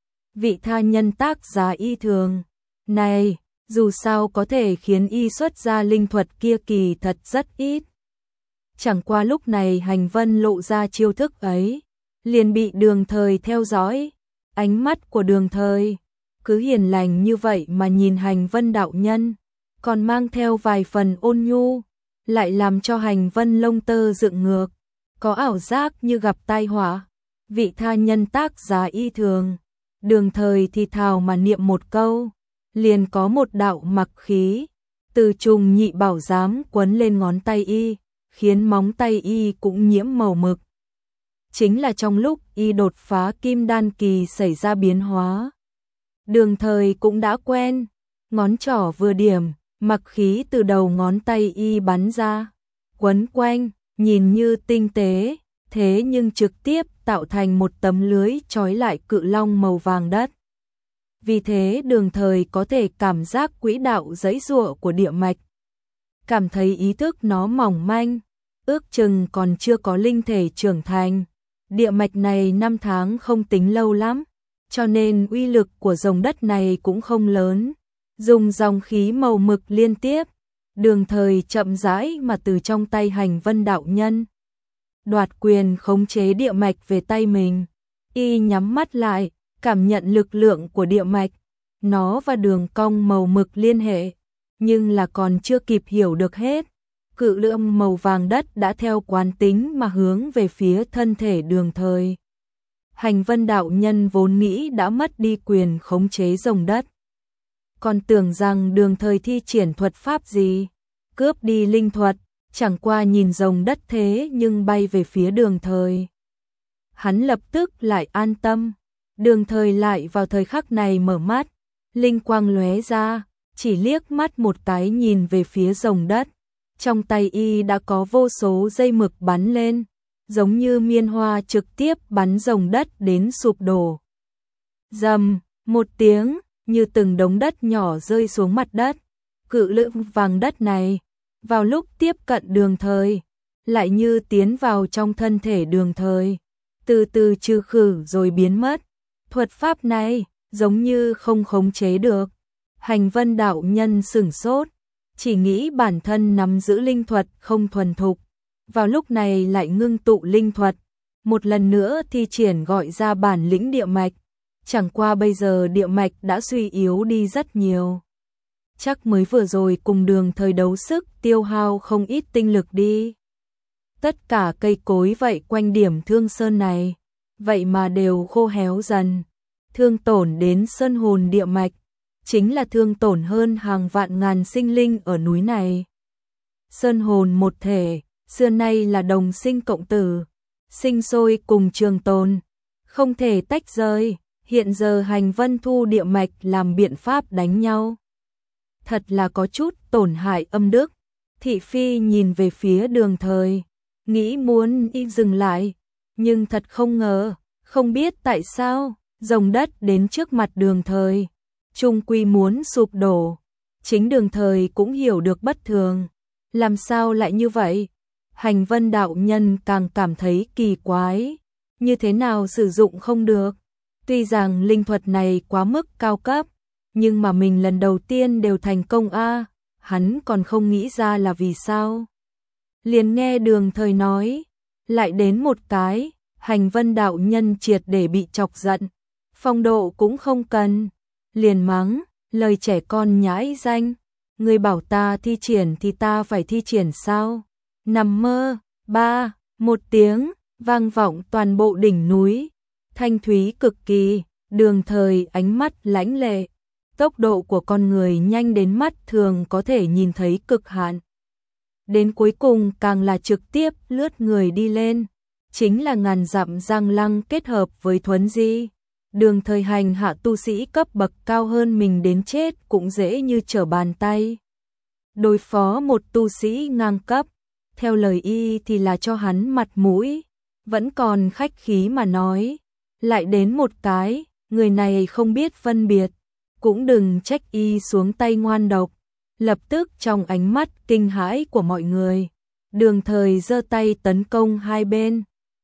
vị tha nhân tác giá y thường này, dù sao có thể khiến y xuất ra linh thuật kia kỳ thật rất ít. Chẳng qua lúc này Hành Vân lộ ra chiêu thức ấy, liền bị Đường Thời theo dõi. Ánh mắt của Đường Thời cứ hiền lành như vậy mà nhìn Hành Vân đạo nhân, còn mang theo vài phần ôn nhu, lại làm cho Hành Vân lông tơ dựng ngược, có ảo giác như gặp tai họa. Vị tha nhân tác giá y thường, Đường Thời thì thào mà niệm một câu, liền có một đạo mặc khí từ trùng nhị bảo giám quấn lên ngón tay y, khiến móng tay y cũng nhiễm màu mực. Chính là trong lúc y đột phá kim đan kỳ xảy ra biến hóa. Đường Thời cũng đã quen, ngón trỏ vừa điểm, mặc khí từ đầu ngón tay y bắn ra, quấn quanh, nhìn như tinh tế, thế nhưng trực tiếp tạo thành một tấm lưới trói lại cự long màu vàng đất. Vì thế Đường Thời có thể cảm giác quỹ đạo giãy giụa của địa mạch, cảm thấy ý thức nó mỏng manh, ước chừng còn chưa có linh thể trưởng thành. Địa mạch này 5 tháng không tính lâu lắm, cho nên uy lực của dòng đất này cũng không lớn. Dùng dòng khí màu mực liên tiếp, Đường Thời chậm rãi mà từ trong tay Hành Vân đạo nhân đoạt quyền khống chế địa mạch về tay mình. Y nhắm mắt lại, cảm nhận lực lượng của địa mạch, nó và đường cong màu mực liên hệ, nhưng là còn chưa kịp hiểu được hết. Cự lượng màu vàng đất đã theo quán tính mà hướng về phía thân thể Đường Thời. Hành Vân đạo nhân vốn nghĩ đã mất đi quyền khống chế dòng đất, còn tưởng rằng Đường Thời thi triển thuật pháp gì, cướp đi linh thuật, chẳng qua nhìn rồng đất thế nhưng bay về phía Đường Thời. Hắn lập tức lại an tâm, Đường Thời lại vào thời khắc này mở mắt, linh quang lóe ra, chỉ liếc mắt một cái nhìn về phía rồng đất, trong tay y đã có vô số dây mực bắn lên, giống như miên hoa trực tiếp bắn rồng đất đến sụp đổ. Rầm, một tiếng, như từng đống đất nhỏ rơi xuống mặt đất, cự lượng vàng đất này, vào lúc tiếp cận Đường Thời, lại như tiến vào trong thân thể Đường Thời, từ từ trừ khử rồi biến mất. Thuật pháp này, giống như không khống chế được. Hành Vân đạo nhân sửng sốt, chỉ nghĩ bản thân nắm giữ linh thuật không thuần thục. Vào lúc này lại ngưng tụ linh thuật, một lần nữa thi triển gọi ra bản lĩnh địa mạch. Chẳng qua bây giờ địa mạch đã suy yếu đi rất nhiều. Chắc mới vừa rồi cùng Đường Thời đấu sức tiêu hao không ít tinh lực đi. Tất cả cây cối vậy quanh điểm thương sơn này, vậy mà đều khô héo dần. Thương tổn đến sơn hồn địa mạch, chính là thương tổn hơn hàng vạn ngàn sinh linh ở núi này. Sơn hồn một thể, xưa nay là đồng sinh cộng tử, sinh sôi cùng trường tồn, không thể tách rời. Hiện giờ Hành Vân thu địa mạch làm biện pháp đánh nhau. Thật là có chút tổn hại âm đức. Thị phi nhìn về phía Đường Thời, nghĩ muốn y dừng lại, nhưng thật không ngờ, không biết tại sao, rồng đất đến trước mặt Đường Thời, chung quy muốn sụp đổ. Chính Đường Thời cũng hiểu được bất thường, làm sao lại như vậy? Hành Vân đạo nhân càng cảm thấy kỳ quái, như thế nào sử dụng không được. Tuy rằng linh thuật này quá mức cao cấp, nhưng mà mình lần đầu tiên đều thành công a, hắn còn không nghĩ ra là vì sao. Liền nghe Đường Thời nói, lại đến một cái, Hành Vân đạo nhân triệt để bị chọc giận, phong độ cũng không cần, liền mắng, lời trẻ con nhãi danh, người bảo ta thi triển thì ta phải thi triển sao? Nằm mơ. Một tiếng vang vọng toàn bộ đỉnh núi, thanh thúy cực kỳ. Đường Thời ánh mắt lãnh lệ, tốc độ của con người nhanh đến mắt thường có thể nhìn thấy cực hạn. Đến cuối cùng càng là trực tiếp lướt người đi lên, chính là ngàn dặm giang lăng kết hợp với thuấn di. Đường Thời hành hạ tu sĩ cấp bậc cao hơn mình đến chết cũng dễ như trở bàn tay. Đối phó một tu sĩ ngang cấp, theo lời y thì là cho hắn mặt mũi, vẫn còn khách khí mà nói. Lại đến một cái, người này không biết phân biệt, cũng đừng trách y xuống tay ngoan độc. Lập tức trong ánh mắt kinh hãi của mọi người, Đường Thời giơ tay tấn công hai bên.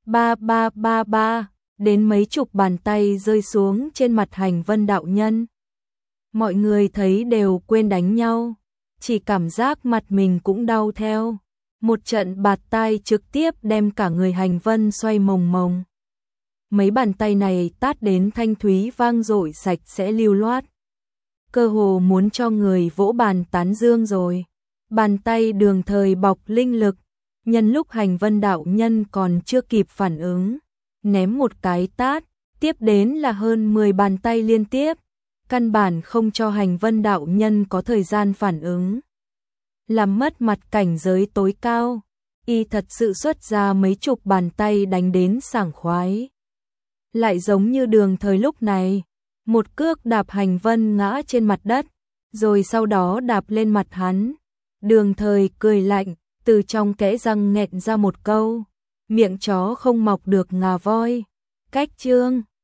Ba, đến mấy chục bàn tay rơi xuống trên mặt Hành Vân đạo nhân. Mọi người thấy đều quên đánh nhau, chỉ cảm giác mặt mình cũng đau theo. Một trận bạt tai trực tiếp đem cả người Hành Vân xoay mồng mồng. Mấy bàn tay này tát đến thanh thúy vang dội sạch sẽ lưu loát. Cơ hồ muốn cho người vỗ bàn tán dương rồi. Bàn tay Đường Thời bọc linh lực, nhân lúc Hành Vân đạo nhân còn chưa kịp phản ứng, ném một cái tát, tiếp đến là hơn 10 bàn tay liên tiếp, căn bản không cho Hành Vân đạo nhân có thời gian phản ứng. Làm mất mặt cảnh giới tối cao, y thật sự xuất ra mấy chục bàn tay đánh đến sảng khoái. Lại giống như Đường Thời lúc này, một cước đạp Hành Vân ngã trên mặt đất, rồi sau đó đạp lên mặt hắn. Đường Thời cười lạnh, từ trong kẽ răng nghẹn ra một câu, miệng chó không mọc được ngà voi. Cách chương